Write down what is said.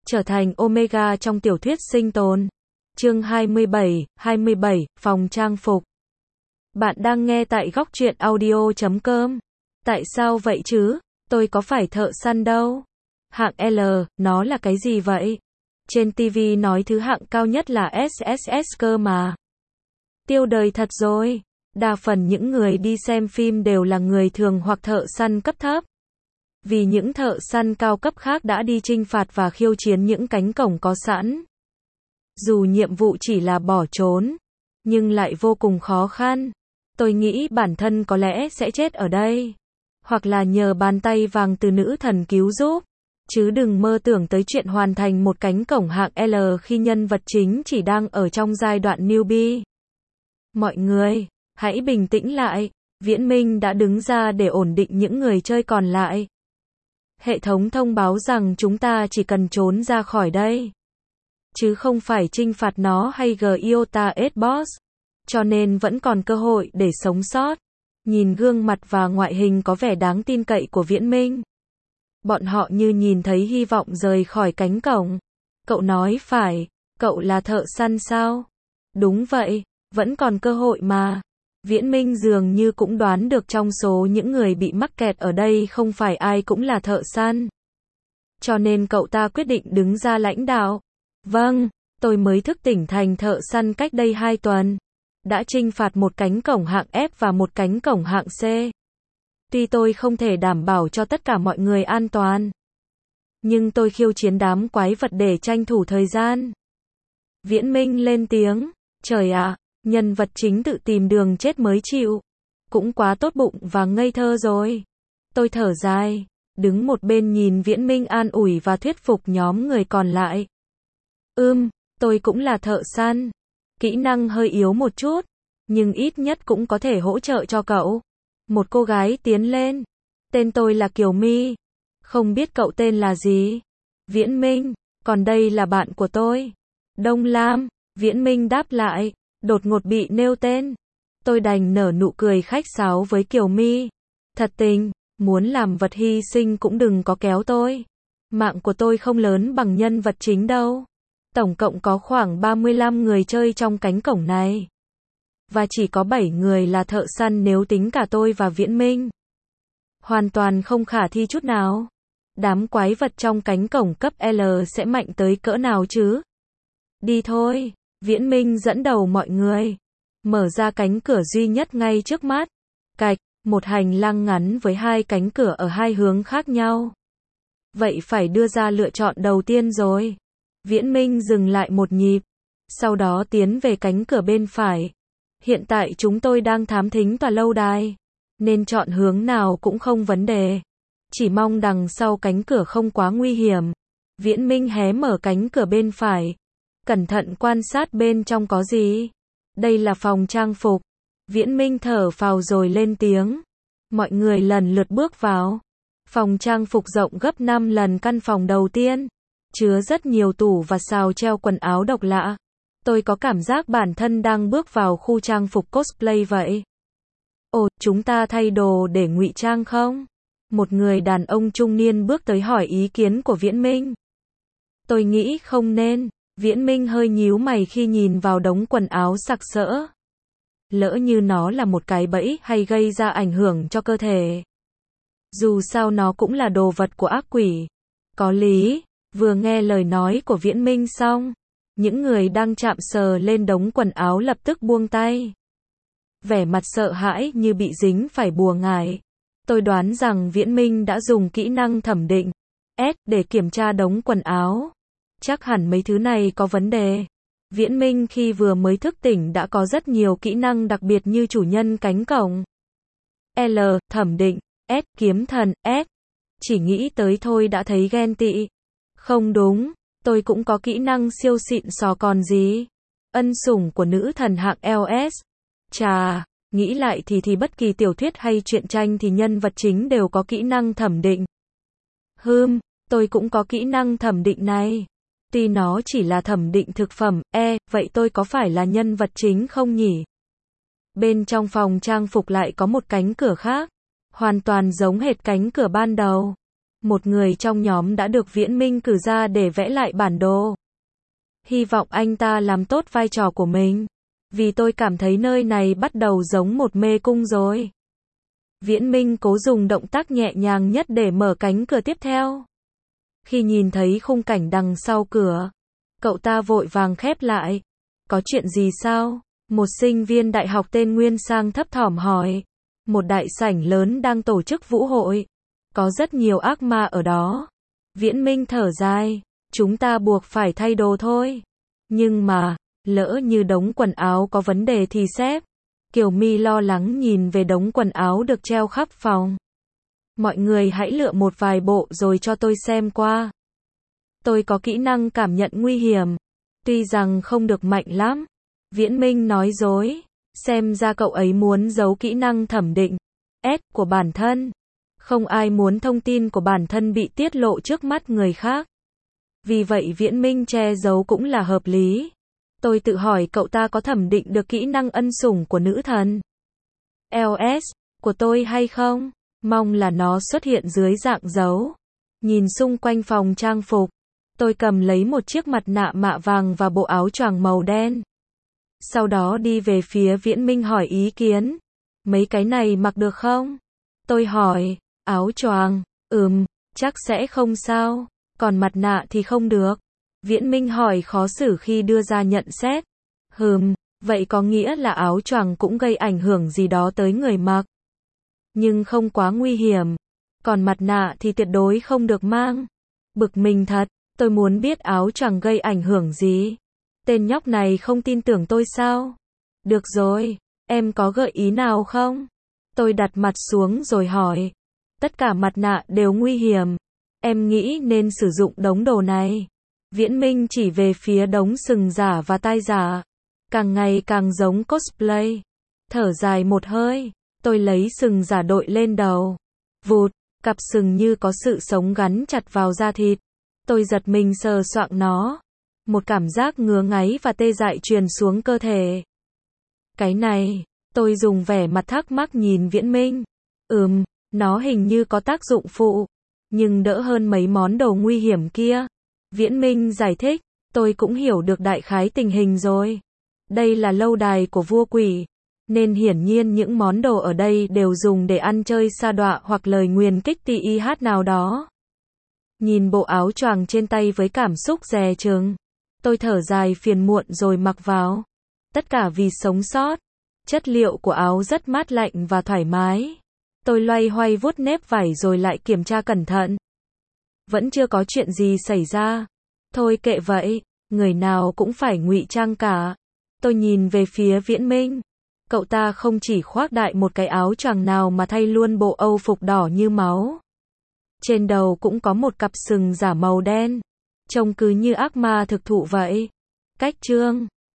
trở thành Omega trong tiểu thuyết sinh tồn. Chương 27, phòng trang phục. Bạn đang nghe tại góc truyện audio.com. Tại sao vậy chứ? Tôi có phải thợ săn đâu. Hạng L, nó là cái gì vậy? Trên TV nói thứ hạng cao nhất là SSS cơ mà. Tiêu đời thật rồi. Đa phần những người đi xem phim đều là người thường hoặc thợ săn cấp thấp. Vì những thợ săn cao cấp khác đã đi chinh phạt và khiêu chiến những cánh cổng có sẵn. Dù nhiệm vụ chỉ là bỏ trốn, nhưng lại vô cùng khó khăn. Tôi nghĩ bản thân có lẽ sẽ chết ở đây. Hoặc là nhờ bàn tay vàng từ nữ thần cứu giúp. Chứ đừng mơ tưởng tới chuyện hoàn thành một cánh cổng hạng L khi nhân vật chính chỉ đang ở trong giai đoạn newbie. Mọi người, hãy bình tĩnh lại. Viễn Minh đã đứng ra để ổn định những người chơi còn lại. Hệ thống thông báo rằng chúng ta chỉ cần trốn ra khỏi đây. Chứ không phải chinh phạt nó hay Giota S-Boss. Cho nên vẫn còn cơ hội để sống sót. Nhìn gương mặt và ngoại hình có vẻ đáng tin cậy của Viễn Minh. Bọn họ như nhìn thấy hy vọng rời khỏi cánh cổng. Cậu nói phải, cậu là thợ săn sao? Đúng vậy, vẫn còn cơ hội mà. Viễn Minh dường như cũng đoán được trong số những người bị mắc kẹt ở đây không phải ai cũng là thợ săn. Cho nên cậu ta quyết định đứng ra lãnh đạo. Vâng, tôi mới thức tỉnh thành thợ săn cách đây 2 tuần. Đã chinh phạt một cánh cổng hạng F và một cánh cổng hạng C. Tuy tôi không thể đảm bảo cho tất cả mọi người an toàn, nhưng tôi khiêu chiến đám quái vật để tranh thủ thời gian. Viễn Minh lên tiếng. Trời ạ, nhân vật chính tự tìm đường chết mới chịu. Cũng quá tốt bụng và ngây thơ rồi. Tôi thở dài, đứng một bên nhìn Viễn Minh an ủi và thuyết phục nhóm người còn lại. Tôi cũng là thợ săn. Kỹ năng hơi yếu một chút, nhưng ít nhất cũng có thể hỗ trợ cho cậu. Một cô gái tiến lên. Tên tôi là Kiều My. Không biết cậu tên là gì? Viễn Minh, còn đây là bạn của tôi. Đông Lam, Viễn Minh đáp lại, đột ngột bị nêu tên. Tôi đành nở nụ cười khách sáo với Kiều My. Thật tình, muốn làm vật hy sinh cũng đừng có kéo tôi. Mạng của tôi không lớn bằng nhân vật chính đâu. Tổng cộng có khoảng 35 người chơi trong cánh cổng này. Và chỉ có 7 người là thợ săn nếu tính cả tôi và Viễn Minh. Hoàn toàn không khả thi chút nào. Đám quái vật trong cánh cổng cấp L sẽ mạnh tới cỡ nào chứ? Đi thôi, Viễn Minh dẫn đầu mọi người. Mở ra cánh cửa duy nhất ngay trước mắt. Cạch, một hành lang ngắn với 2 cánh cửa ở 2 hướng khác nhau. Vậy phải đưa ra lựa chọn đầu tiên rồi. Viễn Minh dừng lại một nhịp. Sau đó tiến về cánh cửa bên phải. Hiện tại chúng tôi đang thám thính tòa lâu đài. Nên chọn hướng nào cũng không vấn đề. Chỉ mong đằng sau cánh cửa không quá nguy hiểm. Viễn Minh hé mở cánh cửa bên phải. Cẩn thận quan sát bên trong có gì. Đây là phòng trang phục. Viễn Minh thở phào rồi lên tiếng. Mọi người lần lượt bước vào. Phòng trang phục rộng gấp 5 lần căn phòng đầu tiên. Chứa rất nhiều tủ và sào treo quần áo độc lạ. Tôi có cảm giác bản thân đang bước vào khu trang phục cosplay vậy. Ồ, chúng ta thay đồ để ngụy trang không? Một người đàn ông trung niên bước tới hỏi ý kiến của Viễn Minh. Tôi nghĩ không nên. Viễn Minh hơi nhíu mày khi nhìn vào đống quần áo sặc sỡ. Lỡ như nó là một cái bẫy hay gây ra ảnh hưởng cho cơ thể. Dù sao nó cũng là đồ vật của ác quỷ. Có lý. Vừa nghe lời nói của Viễn Minh xong, những người đang chạm sờ lên đống quần áo lập tức buông tay. Vẻ mặt sợ hãi như bị dính phải bùa ngải. Tôi đoán rằng Viễn Minh đã dùng kỹ năng thẩm định S để kiểm tra đống quần áo. Chắc hẳn mấy thứ này có vấn đề. Viễn Minh khi vừa mới thức tỉnh đã có rất nhiều kỹ năng đặc biệt như chủ nhân cánh cổng. L, thẩm định, S, kiếm thần, S. Chỉ nghĩ tới thôi đã thấy ghen tị. Không đúng, tôi cũng có kỹ năng siêu xịn sò còn gì. Ân sủng của nữ thần hạng LS. Chà, nghĩ lại thì bất kỳ tiểu thuyết hay truyện tranh thì nhân vật chính đều có kỹ năng thẩm định. Tôi cũng có kỹ năng thẩm định này. Tuy nó chỉ là thẩm định thực phẩm, vậy tôi có phải là nhân vật chính không nhỉ? Bên trong phòng trang phục lại có một cánh cửa khác. Hoàn toàn giống hệt cánh cửa ban đầu. một người trong nhóm đã được Viễn Minh cử ra để vẽ lại bản đồ. Hy vọng anh ta làm tốt vai trò của mình, vì tôi cảm thấy nơi này bắt đầu giống một mê cung rồi. Viễn Minh cố dùng động tác nhẹ nhàng nhất để mở cánh cửa tiếp theo. Khi nhìn thấy khung cảnh đằng sau cửa, cậu ta vội vàng khép lại. Có chuyện gì sao? Một sinh viên đại học tên Nguyên Sang thấp thỏm hỏi. Một đại sảnh lớn đang tổ chức vũ hội. Có rất nhiều ác ma ở đó. Viễn Minh thở dài. Chúng ta buộc phải thay đồ thôi. Nhưng mà, lỡ như đống quần áo có vấn đề thì sếp. Kiều My lo lắng nhìn về đống quần áo được treo khắp phòng. Mọi người hãy lựa một vài bộ rồi cho tôi xem qua. Tôi có kỹ năng cảm nhận nguy hiểm. Tuy rằng không được mạnh lắm. Viễn Minh nói dối. Xem ra cậu ấy muốn giấu kỹ năng thẩm định của bản thân. Không ai muốn thông tin của bản thân bị tiết lộ trước mắt người khác. Vì vậy Viễn Minh che giấu cũng là hợp lý. Tôi tự hỏi cậu ta có thẩm định được kỹ năng ân sủng của nữ thần LS của tôi hay không? Mong là nó xuất hiện dưới dạng dấu. Nhìn xung quanh phòng trang phục, tôi cầm lấy một chiếc mặt nạ mạ vàng và bộ áo choàng màu đen. Sau đó đi về phía Viễn Minh hỏi ý kiến. Mấy cái này mặc được không? Tôi hỏi, áo choàng, chắc sẽ không sao, còn mặt nạ thì không được. Viễn Minh hỏi khó xử khi đưa ra nhận xét. Vậy có nghĩa là áo choàng cũng gây ảnh hưởng gì đó tới người mặc. Nhưng không quá nguy hiểm. Còn mặt nạ thì tuyệt đối không được mang. Bực mình thật, tôi muốn biết áo choàng gây ảnh hưởng gì. Tên nhóc này không tin tưởng tôi sao? Được rồi, em có gợi ý nào không? Tôi đặt mặt xuống rồi hỏi. Tất cả mặt nạ đều nguy hiểm. Em nghĩ nên sử dụng đống đồ này. Viễn Minh chỉ về phía đống sừng giả và tai giả. Càng ngày càng giống cosplay. Thở dài một hơi. Tôi lấy sừng giả đội lên đầu. Vụt, cặp sừng như có sự sống gắn chặt vào da thịt. Tôi giật mình sờ soạng nó. Một cảm giác ngứa ngáy và tê dại truyền xuống cơ thể. Cái này, tôi dùng vẻ mặt thắc mắc nhìn Viễn Minh. Nó hình như có tác dụng phụ. Nhưng đỡ hơn mấy món đồ nguy hiểm kia. Viễn Minh giải thích, tôi cũng hiểu được đại khái tình hình rồi. Đây là lâu đài của vua quỷ. Nên hiển nhiên những món đồ ở đây đều dùng để ăn chơi sa đọa hoặc lời nguyền kích TIH nào đó. Nhìn bộ áo choàng trên tay với cảm xúc dè chừng. Tôi thở dài phiền muộn rồi mặc vào. Tất cả vì sống sót. Chất liệu của áo rất mát lạnh và thoải mái. Tôi loay hoay vuốt nếp vải rồi lại kiểm tra cẩn thận. Vẫn chưa có chuyện gì xảy ra. Thôi kệ vậy, người nào cũng phải ngụy trang cả. Tôi nhìn về phía Viễn Minh. Cậu ta không chỉ khoác đại một cái áo choàng nào mà thay luôn bộ âu phục đỏ như máu. Trên đầu cũng có một cặp sừng giả màu đen. Trông cứ như ác ma thực thụ vậy. Cách chương